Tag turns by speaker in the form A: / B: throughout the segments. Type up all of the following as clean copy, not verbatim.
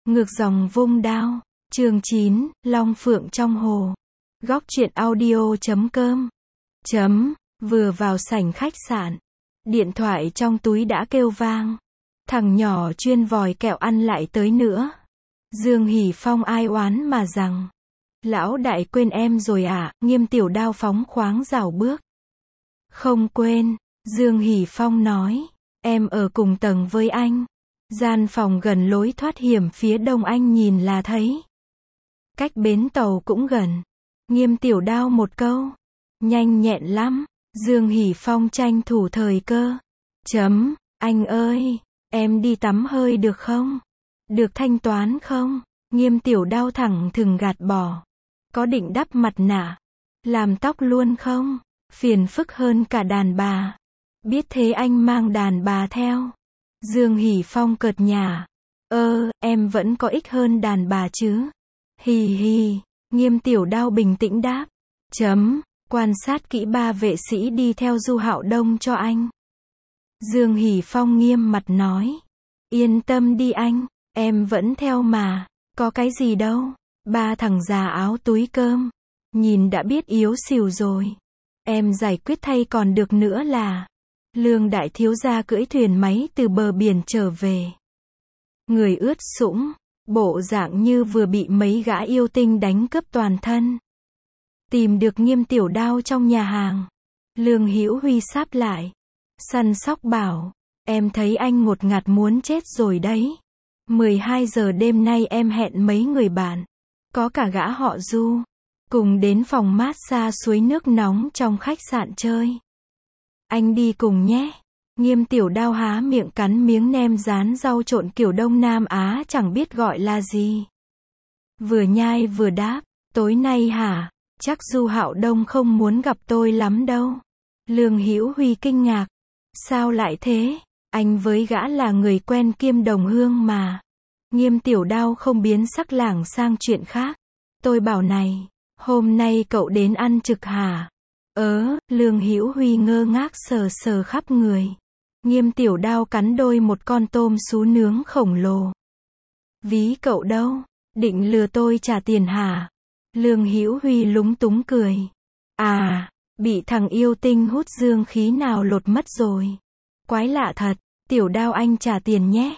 A: Ngược dòng vung đao. Chương 9, Long Phượng trong hồ. Góc truyện audio.com. Vừa vào sảnh khách sạn, điện thoại trong túi đã kêu vang. Thằng nhỏ chuyên vòi kẹo ăn lại tới nữa. Dương Hỷ Phong ai oán mà rằng, lão đại quên em rồi à? Nghiêm Tiểu Đao phóng khoáng rảo bước. Không quên, Dương Hỷ Phong nói, em ở cùng tầng với anh. Gian phòng gần lối thoát hiểm phía đông, anh nhìn là thấy. Cách bến tàu cũng gần. Nghiêm Tiểu Đao một câu, nhanh nhẹn lắm. Dương Hỷ Phong tranh thủ thời cơ. Anh ơi, em đi tắm hơi được không? Được thanh toán không? Nghiêm Tiểu Đao thẳng thừng gạt bỏ. Có định đắp mặt nạ, làm tóc luôn không? Phiền phức hơn cả đàn bà. Biết thế anh mang đàn bà theo. Dương Hỷ Phong cợt nhả. Em vẫn có ích hơn đàn bà chứ. Hì hì. Nghiêm Tiểu Đao bình tĩnh đáp. Quan sát kỹ ba vệ sĩ đi theo Du Hạo Đông cho anh. Dương Hỷ Phong nghiêm mặt nói. Yên tâm đi anh, em vẫn theo mà. Có cái gì đâu. Ba thằng già áo túi cơm, nhìn đã biết yếu xìu rồi. Em giải quyết thay còn được nữa là. Lương đại thiếu gia cưỡi thuyền máy từ bờ biển trở về. Người ướt sũng, bộ dạng như vừa bị mấy gã yêu tinh đánh cướp toàn thân. Tìm được Nghiêm Tiểu Đao trong nhà hàng. Lương Hữu Huy sáp lại, săn sóc bảo, em thấy anh ngột ngạt muốn chết rồi đấy. 12 giờ đêm nay em hẹn mấy người bạn, có cả gã họ Du, cùng đến phòng massage suối nước nóng trong khách sạn chơi. Anh đi cùng nhé. Nghiêm Tiểu Đao há miệng cắn miếng nem rán rau trộn kiểu Đông Nam Á chẳng biết gọi là gì. Vừa nhai vừa đáp, tối nay hả? Chắc Du Hạo Đông không muốn gặp tôi lắm đâu. Lương Hữu Huy kinh ngạc. Sao lại thế? Anh với gã là người quen kiêm đồng hương mà. Nghiêm Tiểu Đao không biến sắc lảng sang chuyện khác. Tôi bảo này, hôm nay cậu đến ăn trực hả? Lương Hữu Huy ngơ ngác sờ sờ khắp người. Nghiêm Tiểu Đao cắn đôi một con tôm sú nướng khổng lồ. Ví cậu đâu? Định lừa tôi trả tiền hả? Lương Hữu Huy lúng túng cười. Bị thằng yêu tinh hút dương khí nào lột mất rồi. Quái lạ thật. Tiểu Đao anh trả tiền nhé.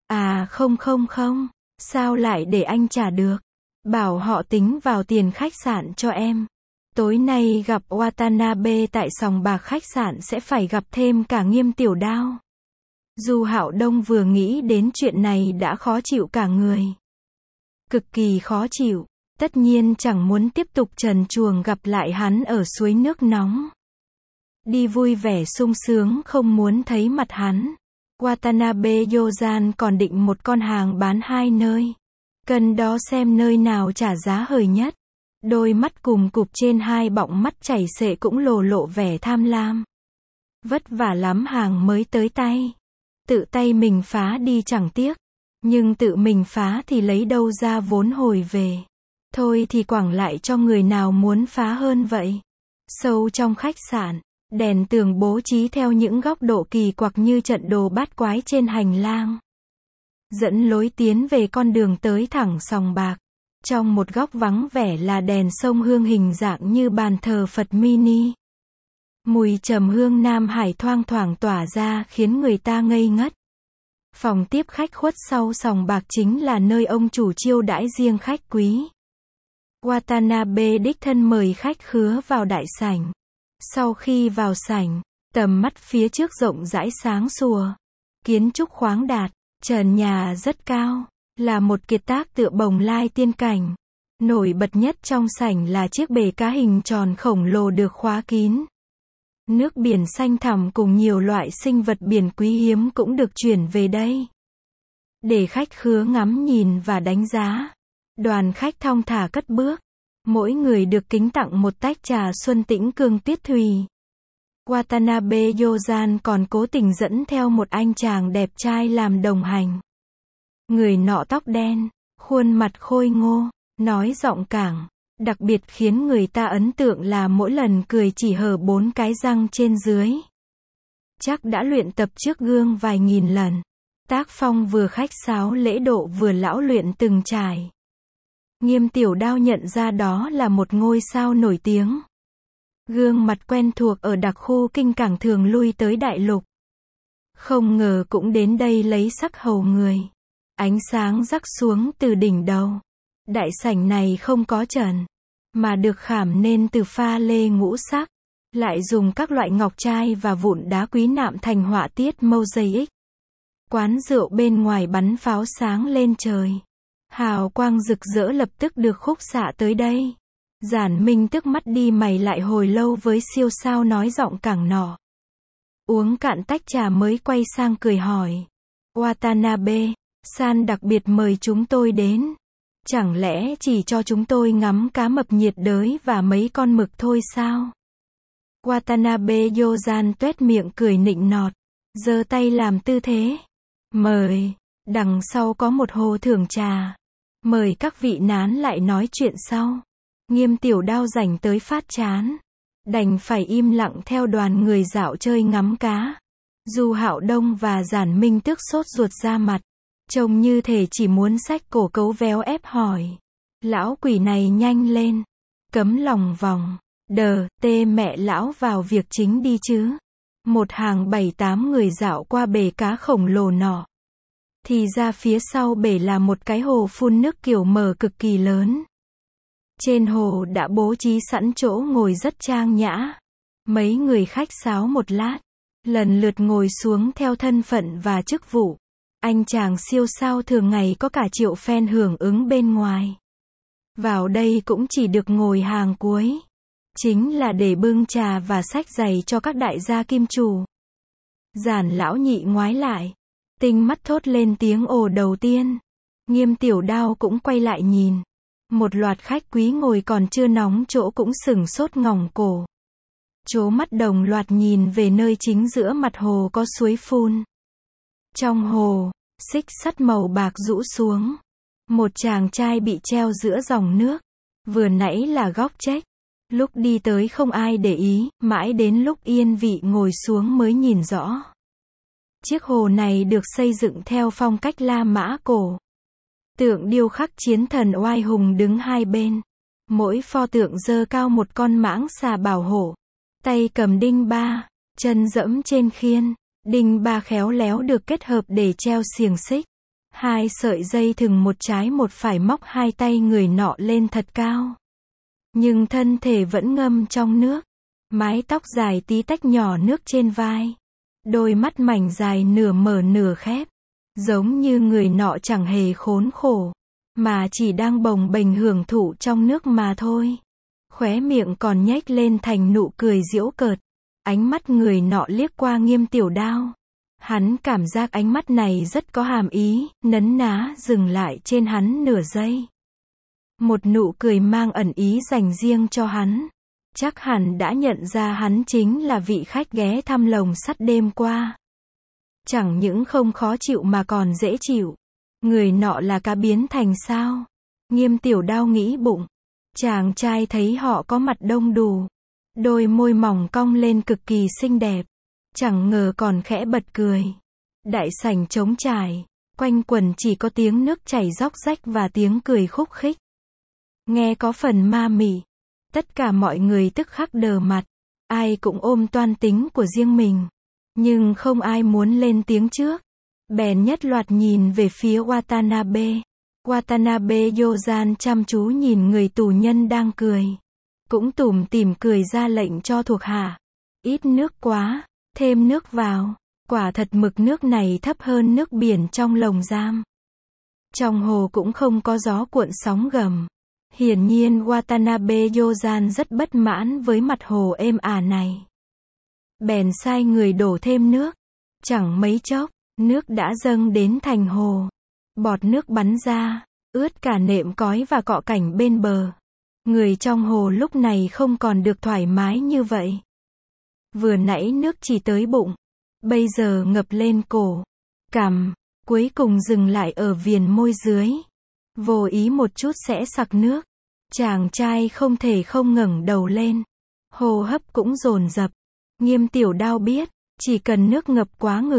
A: Không, sao lại để anh trả được? Bảo họ tính vào tiền khách sạn cho em. Tối nay gặp Watanabe tại sòng bạc khách sạn sẽ phải gặp thêm cả Nghiêm Tiểu Đao. Du Hạo Đông vừa nghĩ đến chuyện này đã khó chịu cả người. Cực kỳ khó chịu. Tất nhiên chẳng muốn tiếp tục trần truồng gặp lại hắn ở suối nước nóng. Đi vui vẻ sung sướng không muốn thấy mặt hắn. Watanabe Yozan còn định một con hàng bán 2 nơi. Cần đó xem nơi nào trả giá hời nhất. Đôi mắt cùng cụp trên 2 bọng mắt chảy xệ cũng lộ vẻ tham lam. Vất vả lắm hàng mới tới tay. Tự tay mình phá đi chẳng tiếc. Nhưng tự mình phá thì lấy đâu ra vốn hồi về. Thôi thì quẳng lại cho người nào muốn phá hơn vậy. Sâu trong khách sạn, đèn tường bố trí theo những góc độ kỳ quặc như trận đồ bát quái trên hành lang. Dẫn lối tiến về con đường tới thẳng sòng bạc. Trong một góc vắng vẻ là đèn sông hương hình dạng như bàn thờ Phật mini. Mùi trầm hương Nam Hải thoang thoảng tỏa ra khiến người ta ngây ngất. Phòng tiếp khách khuất sau sòng bạc chính là nơi ông chủ chiêu đãi riêng khách quý. Watanabe đích thân mời khách khứa vào đại sảnh. Sau khi vào sảnh, tầm mắt phía trước rộng rãi sáng sủa. Kiến trúc khoáng đạt, trần nhà rất cao, là một kiệt tác tựa bồng lai tiên cảnh. Nổi bật nhất trong sảnh là chiếc bể cá hình tròn khổng lồ được khóa kín. Nước biển xanh thẳm cùng nhiều loại sinh vật biển quý hiếm cũng được chuyển về đây. Để khách khứa ngắm nhìn và đánh giá. Đoàn khách thong thả cất bước. Mỗi người được kính tặng một tách trà xuân tĩnh cương tuyết thùy. Watanabe Yozan còn cố tình dẫn theo một anh chàng đẹp trai làm đồng hành. Người nọ tóc đen, khuôn mặt khôi ngô, nói giọng cảng. Đặc biệt khiến người ta ấn tượng là mỗi lần cười chỉ hở 4 cái răng trên dưới. Chắc đã luyện tập trước gương vài nghìn lần. Tác phong vừa khách sáo lễ độ vừa lão luyện từng trải. Nghiêm Tiểu Đao nhận ra đó là một ngôi sao nổi tiếng. Gương mặt quen thuộc ở đặc khu kinh cảng thường lui tới đại lục. Không ngờ cũng đến đây lấy sắc hầu người. Ánh sáng rắc xuống từ đỉnh đầu. Đại sảnh này không có trần, mà được khảm nên từ pha lê ngũ sắc. Lại dùng các loại ngọc trai và vụn đá quý nạm thành họa tiết mosaic. Quán rượu bên ngoài bắn pháo sáng lên trời. Hào quang rực rỡ lập tức được khúc xạ tới đây. Giản Minh tức mắt đi mày lại hồi lâu với siêu sao nói giọng cảng nọ. Uống cạn tách trà mới quay sang cười hỏi. Watanabe, san đặc biệt mời chúng tôi đến. Chẳng lẽ chỉ cho chúng tôi ngắm cá mập nhiệt đới và mấy con mực thôi sao? Watanabe Yozan tuét miệng cười nịnh nọt. Giơ tay làm tư thế. Mời. Đằng sau có một hồ thưởng trà. Mời các vị nán lại nói chuyện sau. Nghiêm Tiểu Đao rảnh tới phát chán. Đành phải im lặng theo đoàn người dạo chơi ngắm cá. Du Hạo Đông và Giản Minh tức sốt ruột ra mặt. Trông như thể chỉ muốn xách cổ cấu véo ép hỏi. Lão quỷ này nhanh lên. Cấm lòng vòng. Tê mẹ lão vào việc chính đi chứ. Một hàng 7-8 người dạo qua bể cá khổng lồ nọ. Thì ra phía sau bể là một cái hồ phun nước kiểu mở cực kỳ lớn. Trên hồ đã bố trí sẵn chỗ ngồi rất trang nhã. Mấy người khách sáo một lát. Lần lượt ngồi xuống theo thân phận và chức vụ. Anh chàng siêu sao thường ngày có cả triệu fan hưởng ứng bên ngoài. Vào đây cũng chỉ được ngồi hàng cuối. Chính là để bưng trà và xách giày cho các đại gia kim chủ. Giản lão nhị ngoái lại. Tinh mắt thốt lên tiếng ồ đầu tiên. Nghiêm Tiểu Đao cũng quay lại nhìn. Một loạt khách quý ngồi còn chưa nóng chỗ cũng sửng sốt ngỏng cổ. Chố mắt đồng loạt nhìn về nơi chính giữa mặt hồ có suối phun. Trong hồ, xích sắt màu bạc rũ xuống. Một chàng trai bị treo giữa dòng nước. Vừa nãy là góc check. Lúc đi tới không ai để ý, mãi đến lúc yên vị ngồi xuống mới nhìn rõ. Chiếc hồ này được xây dựng theo phong cách La Mã cổ. Tượng điêu khắc chiến thần oai hùng đứng hai bên. Mỗi pho tượng giơ cao một con mãng xà bảo hộ. Tay cầm đinh ba, chân dẫm trên khiên. Đinh ba khéo léo được kết hợp để treo xiềng xích. Hai sợi dây thừng một trái một phải móc hai tay người nọ lên thật cao. Nhưng thân thể vẫn ngâm trong nước. Mái tóc dài tí tách nhỏ nước trên vai. Đôi mắt mảnh dài nửa mở nửa khép. Giống như người nọ chẳng hề khốn khổ. Mà chỉ đang bồng bềnh hưởng thụ trong nước mà thôi. Khóe miệng còn nhếch lên thành nụ cười giễu cợt. Ánh mắt người nọ liếc qua Nghiêm Tiểu Đao. Hắn cảm giác ánh mắt này rất có hàm ý, nấn ná dừng lại trên hắn nửa giây. Một nụ cười mang ẩn ý dành riêng cho hắn. Chắc hẳn đã nhận ra hắn chính là vị khách ghé thăm lồng sắt đêm qua. Chẳng những không khó chịu mà còn dễ chịu. Người nọ là cá biến thành sao? Nghiêm Tiểu Đao nghĩ bụng. Chàng trai thấy họ có mặt đông đủ. Đôi môi mỏng cong lên cực kỳ xinh đẹp. Chẳng ngờ còn khẽ bật cười. Đại sảnh trống trải. Quanh quẩn chỉ có tiếng nước chảy róc rách và tiếng cười khúc khích. Nghe có phần ma mị. Tất cả mọi người tức khắc đờ mặt. Ai cũng ôm toan tính của riêng mình. Nhưng không ai muốn lên tiếng trước. Bèn nhất loạt nhìn về phía Watanabe. Watanabe Yozan chăm chú nhìn người tù nhân đang cười. Cũng tủm tỉm cười ra lệnh cho thuộc hạ. Ít nước quá, thêm nước vào. Quả thật mực nước này thấp hơn nước biển trong lồng giam. Trong hồ cũng không có gió cuộn sóng gầm. Hiển nhiên Watanabe Yozan rất bất mãn với mặt hồ êm ả này. Bèn sai người đổ thêm nước. Chẳng mấy chốc, nước đã dâng đến thành hồ. Bọt nước bắn ra, ướt cả nệm cói và cọ cảnh bên bờ. Người trong hồ lúc này không còn được thoải mái như vậy. Vừa nãy nước chỉ tới bụng, bây giờ ngập lên cổ, cằm, cuối cùng dừng lại ở viền môi dưới. Vô ý một chút sẽ sặc nước. Chàng trai không thể không ngẩng đầu lên. Hô hấp cũng dồn dập. Nghiêm Tiểu Đao biết, chỉ cần nước ngập quá ngực,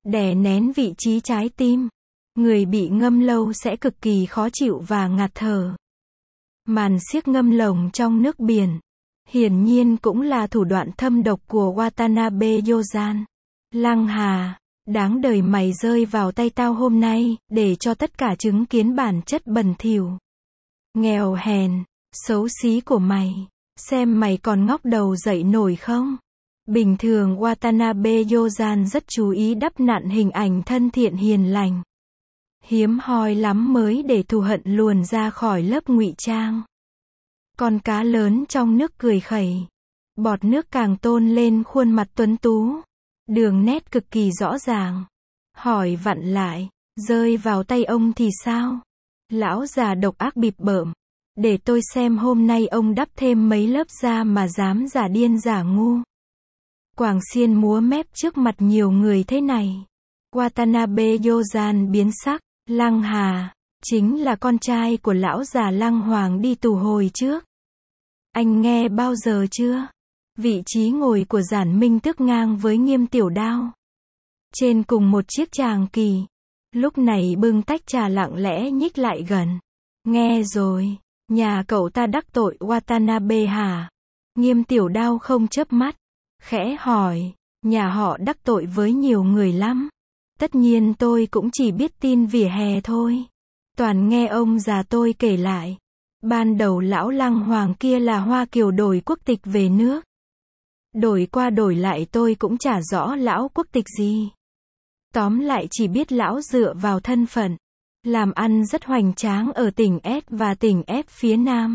A: đè nén vị trí trái tim. Người bị ngâm lâu sẽ cực kỳ khó chịu và ngạt thở. Màn xiếc ngâm lồng trong nước biển, hiển nhiên cũng là thủ đoạn thâm độc của Watanabe Yozan. Lăng Hà, đáng đời mày rơi vào tay tao hôm nay, để cho tất cả chứng kiến bản chất bẩn thỉu, nghèo hèn, xấu xí của mày. Xem mày còn ngóc đầu dậy nổi không? Bình thường Watanabe Yozan rất chú ý đắp nặn hình ảnh thân thiện hiền lành. Hiếm hoi lắm mới để thù hận luồn ra khỏi lớp ngụy trang. Con cá lớn trong nước cười khẩy. Bọt nước càng tôn lên khuôn mặt tuấn tú. Đường nét cực kỳ rõ ràng. Hỏi vặn lại, rơi vào tay ông thì sao? Lão già độc ác bịp bợm. Để tôi xem hôm nay ông đắp thêm mấy lớp da mà dám giả điên giả ngu. Quàng xiên múa mép trước mặt nhiều người thế này. Watanabe Yozan biến sắc. Lăng Hà, chính là con trai của lão già Lăng Hoàng đi tù hồi trước. Anh nghe bao giờ chưa? Vị trí ngồi của Giản Minh Tước ngang với Nghiêm Tiểu Đao. Trên cùng một chiếc tràng kỳ. Lúc này bưng tách trà lặng lẽ nhích lại gần. Nghe rồi, nhà cậu ta đắc tội Watanabe hả? Nghiêm Tiểu Đao không chớp mắt, khẽ hỏi, nhà họ đắc tội với nhiều người lắm. Tất nhiên tôi cũng chỉ biết tin vỉa hè thôi. Toàn nghe ông già tôi kể lại. Ban đầu lão Lăng Hoàng kia là Hoa Kiều đổi quốc tịch về nước. Đổi qua đổi lại tôi cũng chả rõ lão quốc tịch gì. Tóm lại chỉ biết lão dựa vào thân phận, làm ăn rất hoành tráng ở tỉnh S và tỉnh F phía Nam.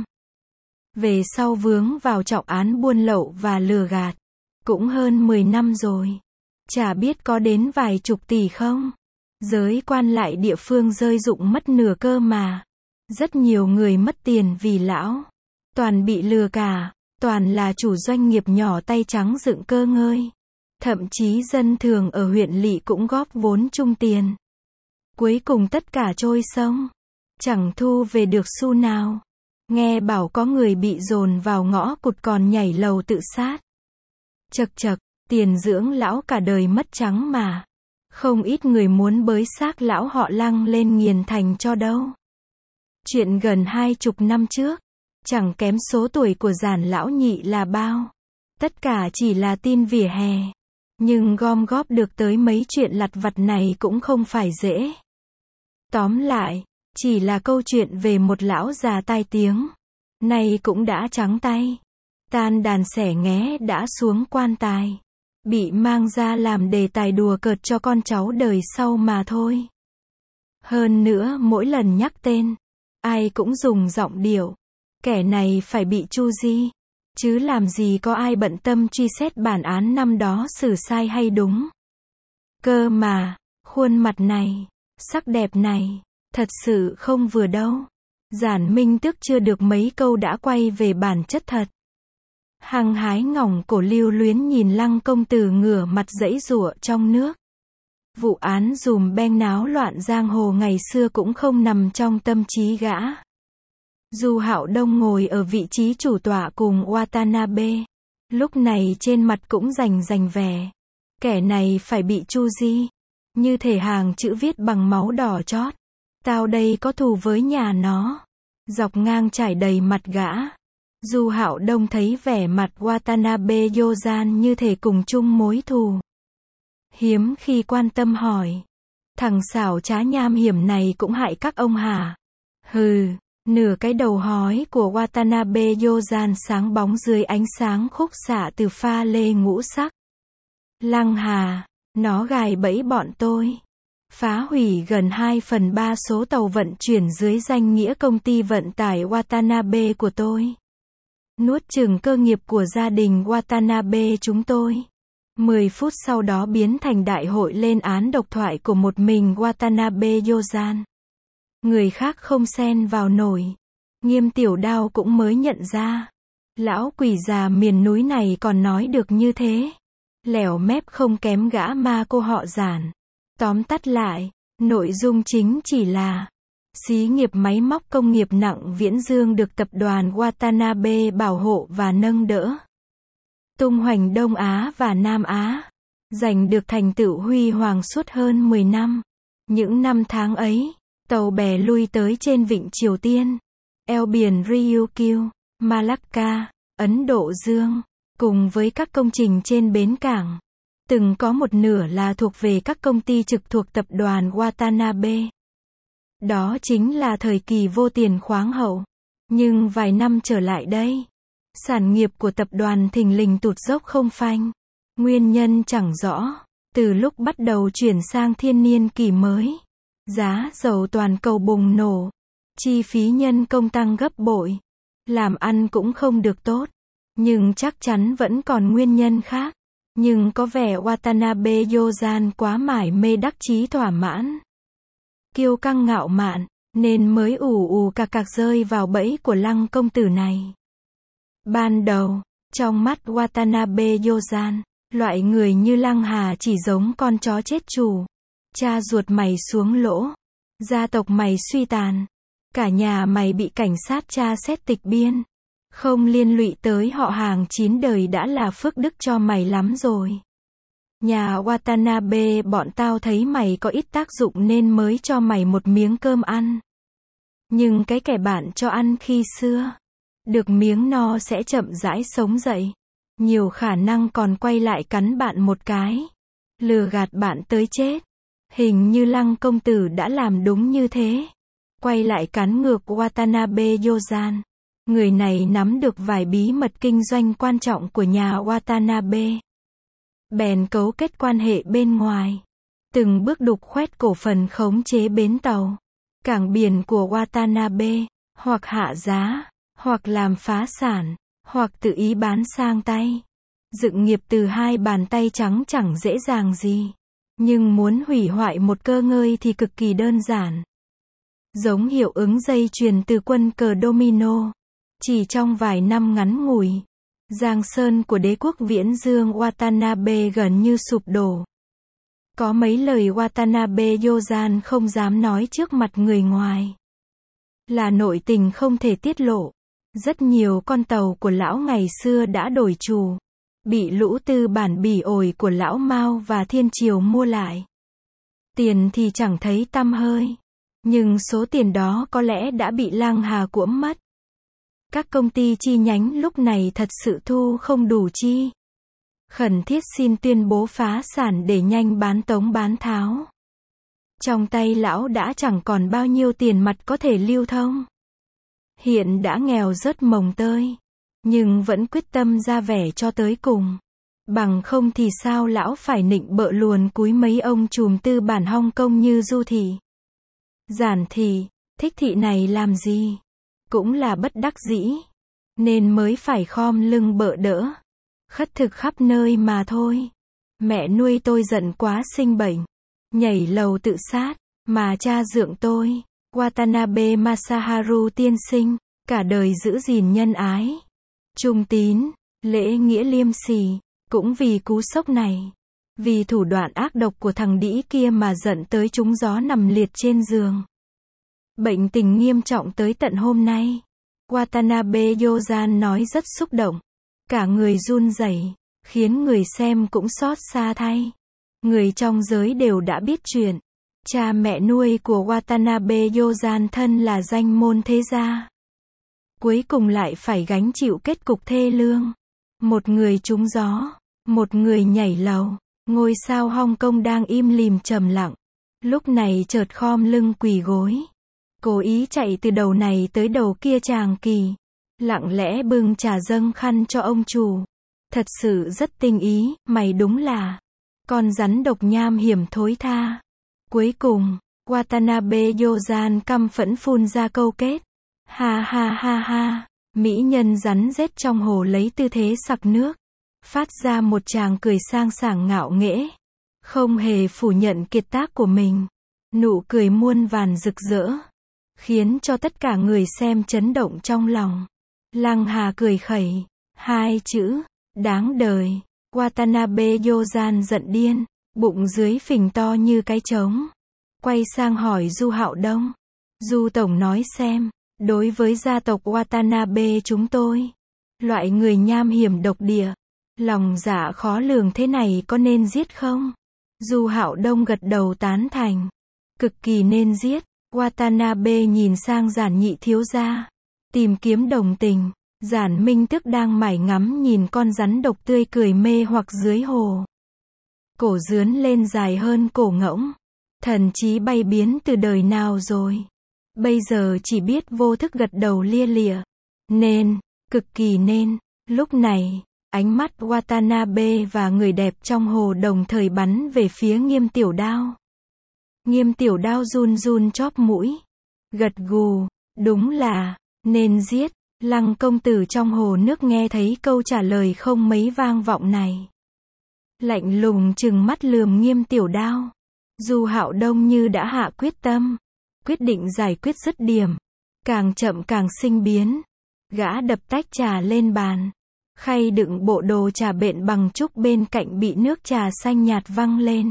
A: Về sau vướng vào trọng án buôn lậu và lừa gạt. Cũng hơn 10 năm rồi. Chả biết có đến vài chục tỷ không? Giới quan lại địa phương rơi rụng mất nửa cơ mà. Rất nhiều người mất tiền vì lão. Toàn bị lừa cả. Toàn là chủ doanh nghiệp nhỏ tay trắng dựng cơ ngơi. Thậm chí dân thường ở huyện lỵ cũng góp vốn chung tiền. Cuối cùng tất cả trôi sông. Chẳng thu về được xu nào. Nghe bảo có người bị dồn vào ngõ cụt còn nhảy lầu tự sát. Chậc chậc. Tiền dưỡng lão cả đời mất trắng mà. Không ít người muốn bới xác lão họ Lăng lên nghiền thành cho đâu. Chuyện gần 20 năm trước. Chẳng kém số tuổi của Giản lão nhị là bao. Tất cả chỉ là tin vỉa hè. Nhưng gom góp được tới mấy chuyện lặt vặt này cũng không phải dễ. Tóm lại, chỉ là câu chuyện về một lão già tai tiếng. Nay cũng đã trắng tay. Tan đàn xẻ nghé đã xuống quan tài. Bị mang ra làm đề tài đùa cợt cho con cháu đời sau mà thôi. Hơn nữa mỗi lần nhắc tên, ai cũng dùng giọng điệu. Kẻ này phải bị chu di. Chứ làm gì có ai bận tâm truy xét bản án năm đó xử sai hay đúng. Cơ mà, khuôn mặt này, sắc đẹp này, thật sự không vừa đâu. Giản Minh Tước chưa được mấy câu đã quay về bản chất thật. Hăng hái ngỏng cổ lưu luyến nhìn Lăng công tử ngửa mặt giãy giụa trong nước. Vụ án dùm beng náo loạn giang hồ ngày xưa cũng không nằm trong tâm trí gã. Du Hạo Đông ngồi ở vị trí chủ tọa cùng Watanabe. Lúc này trên mặt cũng rành vẻ. Kẻ này phải bị chu di. Như thể hàng chữ viết bằng máu đỏ chót. Tao đây có thù với nhà nó. Dọc ngang trải đầy mặt gã. Du Hạo Đông thấy vẻ mặt Watanabe Yozan như thể cùng chung mối thù. Hiếm khi quan tâm hỏi. Thằng xảo trá nham hiểm này cũng hại các ông hả? Hừ, nửa cái đầu hói của Watanabe Yozan sáng bóng dưới ánh sáng khúc xạ từ pha lê ngũ sắc. Lăng Hà, nó gài bẫy bọn tôi. Phá hủy gần 2/3 số tàu vận chuyển dưới danh nghĩa công ty vận tải Watanabe của tôi. Nuốt chửng cơ nghiệp của gia đình Watanabe chúng tôi. 10 phút sau đó biến thành đại hội lên án độc thoại của một mình Watanabe Yozan. Người khác không xen vào nổi. Nghiêm Tiểu Đao cũng mới nhận ra. Lão quỷ già miền núi này còn nói được như thế. Lẻo mép không kém gã ma cô họ Giản. Tóm tắt lại, nội dung chính chỉ là xí nghiệp máy móc công nghiệp nặng Viễn Dương được tập đoàn Watanabe bảo hộ và nâng đỡ. Tung hoành Đông Á và Nam Á. giành được thành tựu huy hoàng suốt hơn 10 năm. Những năm tháng ấy, tàu bè lui tới trên vịnh Triều Tiên, eo biển Ryukyu, Malacca, Ấn Độ Dương, cùng với các công trình trên bến cảng. Từng có một nửa là thuộc về các công ty trực thuộc tập đoàn Watanabe. Đó chính là thời kỳ vô tiền khoáng hậu. Nhưng vài năm trở lại đây, sản nghiệp của tập đoàn thình lình tụt dốc không phanh. Nguyên nhân chẳng rõ. Từ lúc bắt đầu chuyển sang thiên niên kỷ mới, giá dầu toàn cầu bùng nổ, chi phí nhân công tăng gấp bội, làm ăn cũng không được tốt. Nhưng chắc chắn vẫn còn nguyên nhân khác. Nhưng có vẻ Watanabe Yosan quá mải mê đắc chí thỏa mãn, kiêu căng ngạo mạn, nên mới ù cạc rơi vào bẫy của Lăng công tử này. Ban đầu, trong mắt Watanabe Yosan, loại người như Lăng Hà chỉ giống con chó chết chủ. Cha ruột mày xuống lỗ, gia tộc mày suy tàn, cả nhà mày bị cảnh sát tra xét tịch biên. Không liên lụy tới họ hàng 9 đời đã là phước đức cho mày lắm rồi. Nhà Watanabe bọn tao thấy mày có ít tác dụng nên mới cho mày một miếng cơm ăn. Nhưng cái kẻ bạn cho ăn khi xưa, được miếng no sẽ chậm rãi sống dậy. Nhiều khả năng còn quay lại cắn bạn một cái, lừa gạt bạn tới chết. Hình như Lăng công tử đã làm đúng như thế. Quay lại cắn ngược Watanabe Yosan. Người này nắm được vài bí mật kinh doanh quan trọng của nhà Watanabe. Bèn cấu kết quan hệ bên ngoài. Từng bước đục khoét cổ phần khống chế bến tàu, cảng biển của Watanabe, hoặc hạ giá, hoặc làm phá sản, hoặc tự ý bán sang tay. Dựng nghiệp từ hai bàn tay trắng chẳng dễ dàng gì. Nhưng muốn hủy hoại một cơ ngơi thì cực kỳ đơn giản. Giống hiệu ứng dây chuyền từ quân cờ domino. Chỉ trong vài năm ngắn ngủi, giang sơn của đế quốc Viễn Dương Watanabe gần như sụp đổ. Có mấy lời Watanabe Yosan không dám nói trước mặt người ngoài. Là nội tình không thể tiết lộ. Rất nhiều con tàu của lão ngày xưa đã đổi chủ, bị lũ tư bản bỉ ổi của lão Mao và Thiên Triều mua lại. Tiền thì chẳng thấy tăm hơi. Nhưng số tiền đó có lẽ đã bị Lăng Hà cuỗm mất. Các công ty chi nhánh lúc này thật sự thu không đủ chi. Khẩn thiết xin tuyên bố phá sản để nhanh bán tống bán tháo. Trong tay lão đã chẳng còn bao nhiêu tiền mặt có thể lưu thông. Hiện đã nghèo rớt mồng tơi, nhưng vẫn quyết tâm ra vẻ cho tới cùng. Bằng không thì sao lão phải nịnh bợ luồn cúi mấy ông trùm tư bản Hong Kong như Du Thị, Giản Thị, Thích Thị này làm gì? Cũng là bất đắc dĩ, nên mới phải khom lưng bợ đỡ, khất thực khắp nơi mà thôi. Mẹ nuôi tôi giận quá sinh bệnh, nhảy lầu tự sát, mà cha dượng tôi, Watanabe Masaharu tiên sinh, cả đời giữ gìn nhân ái, trung tín, lễ nghĩa liêm sỉ, cũng vì cú sốc này, vì thủ đoạn ác độc của thằng đĩ kia mà giận tới trúng gió nằm liệt trên giường. Bệnh tình nghiêm trọng tới tận hôm nay. Watanabe Yosan nói rất xúc động, cả người run rẩy, khiến người xem cũng xót xa thay. Người trong giới đều đã biết chuyện. Cha mẹ nuôi của Watanabe Yosan thân là danh môn thế gia, cuối cùng lại phải gánh chịu kết cục thê lương. Một người trúng gió, một người nhảy lầu. Ngôi sao Hong Kong đang im lìm trầm lặng, lúc này chợt khom lưng quỳ gối, cố ý chạy từ đầu này tới đầu kia tràng kỳ, lặng lẽ bưng trà dâng khăn cho ông chủ. Thật sự rất tinh ý, mày đúng là con rắn độc nham hiểm thối tha. Cuối cùng, Watanabe Yosan căm phẫn phun ra câu kết. Ha ha ha ha, mỹ nhân rắn rết trong hồ lấy tư thế sặc nước, phát ra một tràng cười sang sảng ngạo nghễ, không hề phủ nhận kiệt tác của mình. Nụ cười muôn vàn rực rỡ, khiến cho tất cả người xem chấn động trong lòng. Lăng Hà cười khẩy, hai chữ, đáng đời. Watanabe Yosan giận điên, bụng dưới phình to như cái trống. Quay sang hỏi Du Hạo Đông. Du tổng nói xem, đối với gia tộc Watanabe chúng tôi, loại người nham hiểm độc địa, Lòng dạ khó lường thế này có nên giết không? Du Hạo Đông gật đầu tán thành. Cực kỳ nên giết. Watanabe nhìn sang Giản Nhị thiếu gia, tìm kiếm đồng tình. Giản Minh Tước đang mải ngắm nhìn con rắn độc tươi cười mê hoặc dưới hồ. Cổ dướn lên dài hơn cổ ngỗng. Thần trí bay biến từ đời nào rồi. Bây giờ chỉ biết vô thức gật đầu lia lịa. Nên, cực kỳ nên. Lúc này, ánh mắt Watanabe và người đẹp trong hồ đồng thời bắn về phía Nghiêm Tiểu Đao. Nghiêm Tiểu Đao run run chóp mũi. Gật gù, đúng là, nên giết. Lăng công tử trong hồ nước nghe thấy câu trả lời không mấy vang vọng này. Lạnh lùng trừng mắt lườm Nghiêm Tiểu Đao. Du Hạo Đông như đã hạ quyết tâm. Quyết định giải quyết dứt điểm. Càng chậm càng sinh biến. Gã đập tách trà lên bàn. Khay đựng bộ đồ trà bện bằng trúc bên cạnh bị nước trà xanh nhạt văng lên.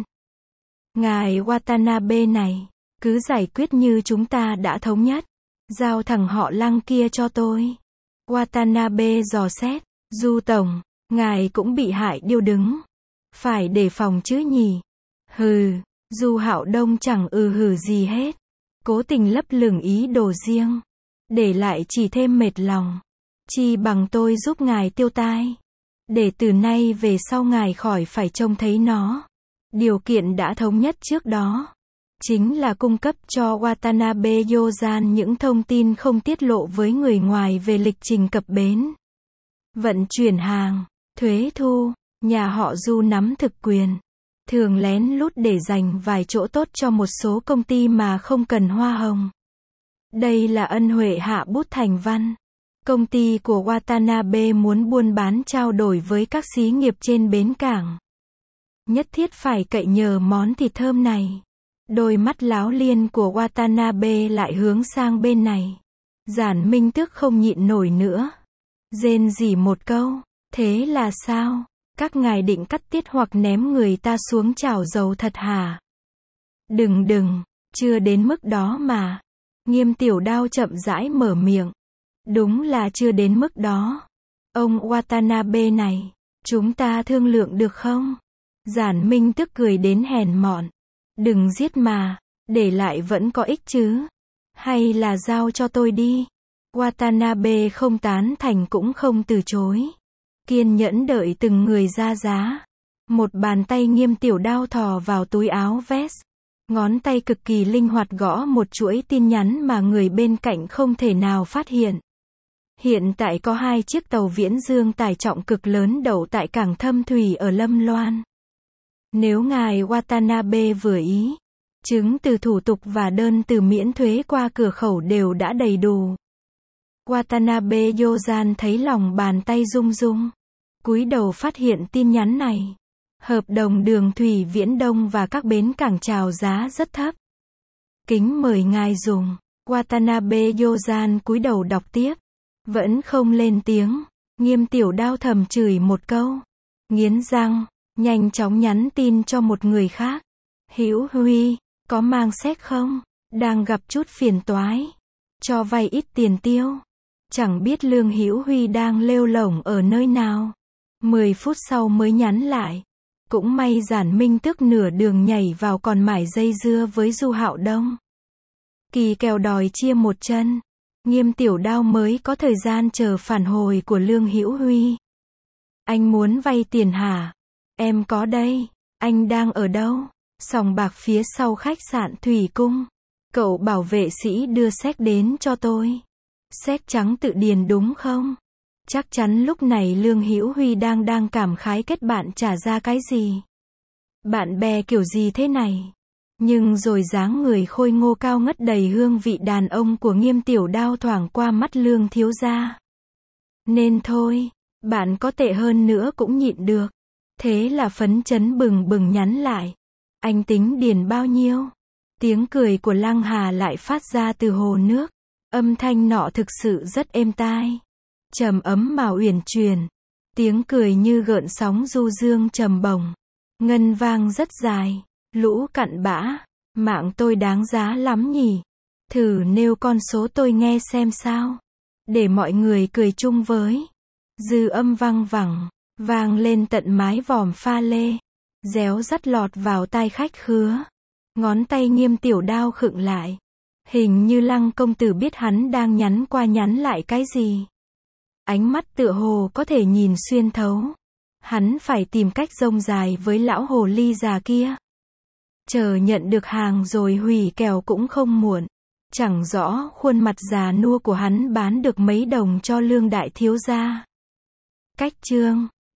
A: Ngài Watanabe này, cứ giải quyết như chúng ta đã thống nhất. Giao thằng họ Lăng kia cho tôi. Watanabe dò xét. Du tổng, ngài cũng bị hại điêu đứng. Phải đề phòng chứ nhỉ? Hừ, Du Hạo Đông chẳng hử gì hết. Cố tình lấp lửng ý đồ riêng. Để lại chỉ thêm mệt lòng. Chi bằng tôi giúp ngài tiêu tai. Để từ nay về sau ngài khỏi phải trông thấy nó. Điều kiện đã thống nhất trước đó. Chính là cung cấp cho Watanabe Yozan những thông tin không tiết lộ với người ngoài về lịch trình cập bến. Vận chuyển hàng, thuế thu, nhà họ Du nắm thực quyền. Thường lén lút để dành vài chỗ tốt cho một số công ty mà không cần hoa hồng. Đây là ân huệ hạ bút thành văn. Công ty của Watanabe muốn buôn bán trao đổi với các xí nghiệp trên bến cảng. Nhất thiết phải cậy nhờ món thịt thơm này. Đôi mắt láo liên của Watanabe lại hướng sang bên này. Giản Minh Tước không nhịn nổi nữa. Rên rỉ một câu. Thế là sao? Các ngài định cắt tiết hoặc ném người ta xuống chảo dầu thật hả? Đừng, chưa đến mức đó mà. Nghiêm Tiểu Đao chậm rãi mở miệng. Đúng là chưa đến mức đó. Ông Watanabe này, chúng ta thương lượng được không? Giản Minh Tước cười đến hèn mọn. Đừng giết mà, để lại vẫn có ích chứ. Hay là giao cho tôi đi. Watanabe không tán thành cũng không từ chối. Kiên nhẫn đợi từng người ra giá. Một bàn tay Nghiêm Tiểu Đao thò vào túi áo vest. Ngón tay cực kỳ linh hoạt gõ một chuỗi tin nhắn mà người bên cạnh không thể nào phát hiện. Hiện tại có 2 chiếc tàu viễn dương tải trọng cực lớn đậu tại cảng Thâm Thủy ở Lâm Loan. Nếu ngài Watanabe vừa ý, chứng từ thủ tục và đơn từ miễn thuế qua cửa khẩu đều đã đầy đủ. Watanabe Yozan thấy lòng bàn tay rung rung. Cúi đầu phát hiện tin nhắn này. Hợp đồng đường thủy Viễn Đông và các bến cảng chào giá rất thấp. Kính mời ngài dùng. Watanabe Yozan cúi đầu đọc tiếp. Vẫn không lên tiếng. Nghiêm Tiểu Đao thầm chửi một câu. Nghiến răng, nhanh chóng nhắn tin cho một người khác. Hữu Huy, có mang xét không? Đang gặp chút phiền toái. Cho vay ít tiền tiêu. Chẳng biết Lương Hữu Huy đang lêu lổng ở nơi nào. 10 phút sau mới nhắn lại. Cũng may Giản Minh Tước nửa đường nhảy vào còn mải dây dưa với Du Hạo Đông. Kỳ kèo đòi chia một chân. Nghiêm Tiểu Đao mới có thời gian chờ phản hồi của Lương Hữu Huy. Anh muốn vay tiền hả? Em có đây. Anh đang ở đâu? Sòng bạc phía sau khách sạn Thủy Cung. Cậu bảo vệ sĩ đưa séc đến cho tôi. Séc trắng tự điền đúng không? Chắc chắn lúc này Lương Hữu Huy đang cảm khái kết bạn trả ra cái gì. Bạn bè kiểu gì thế này? Nhưng rồi dáng người khôi ngô cao ngất đầy hương vị đàn ông của Nghiêm Tiểu Đao thoảng qua mắt Lương thiếu gia. Nên thôi, bạn có tệ hơn nữa cũng nhịn được. Thế là phấn chấn bừng bừng nhắn lại. Anh tính điền bao nhiêu? Tiếng cười của Lăng Hà lại phát ra từ hồ nước. Âm thanh nọ thực sự rất êm tai. Trầm ấm mà uyển chuyển. Tiếng cười như gợn sóng du dương trầm bổng. Ngân vang rất dài. Lũ cặn bã. Mạng tôi đáng giá lắm nhỉ. Thử nêu con số tôi nghe xem sao. Để mọi người cười chung với. Dư âm vang vẳng. vang lên tận mái vòm pha lê, réo rắt lọt vào tai khách khứa. Ngón tay Nghiêm Tiểu Đao khựng lại. Hình như Lăng công tử biết hắn đang nhắn qua nhắn lại cái gì. Ánh mắt tựa hồ có thể nhìn xuyên thấu. Hắn phải tìm cách rông dài với lão hồ ly già kia. Chờ nhận được hàng rồi hủy kèo cũng không muộn. Chẳng rõ khuôn mặt già nua của hắn bán được mấy đồng cho Lương đại thiếu gia. Cách chương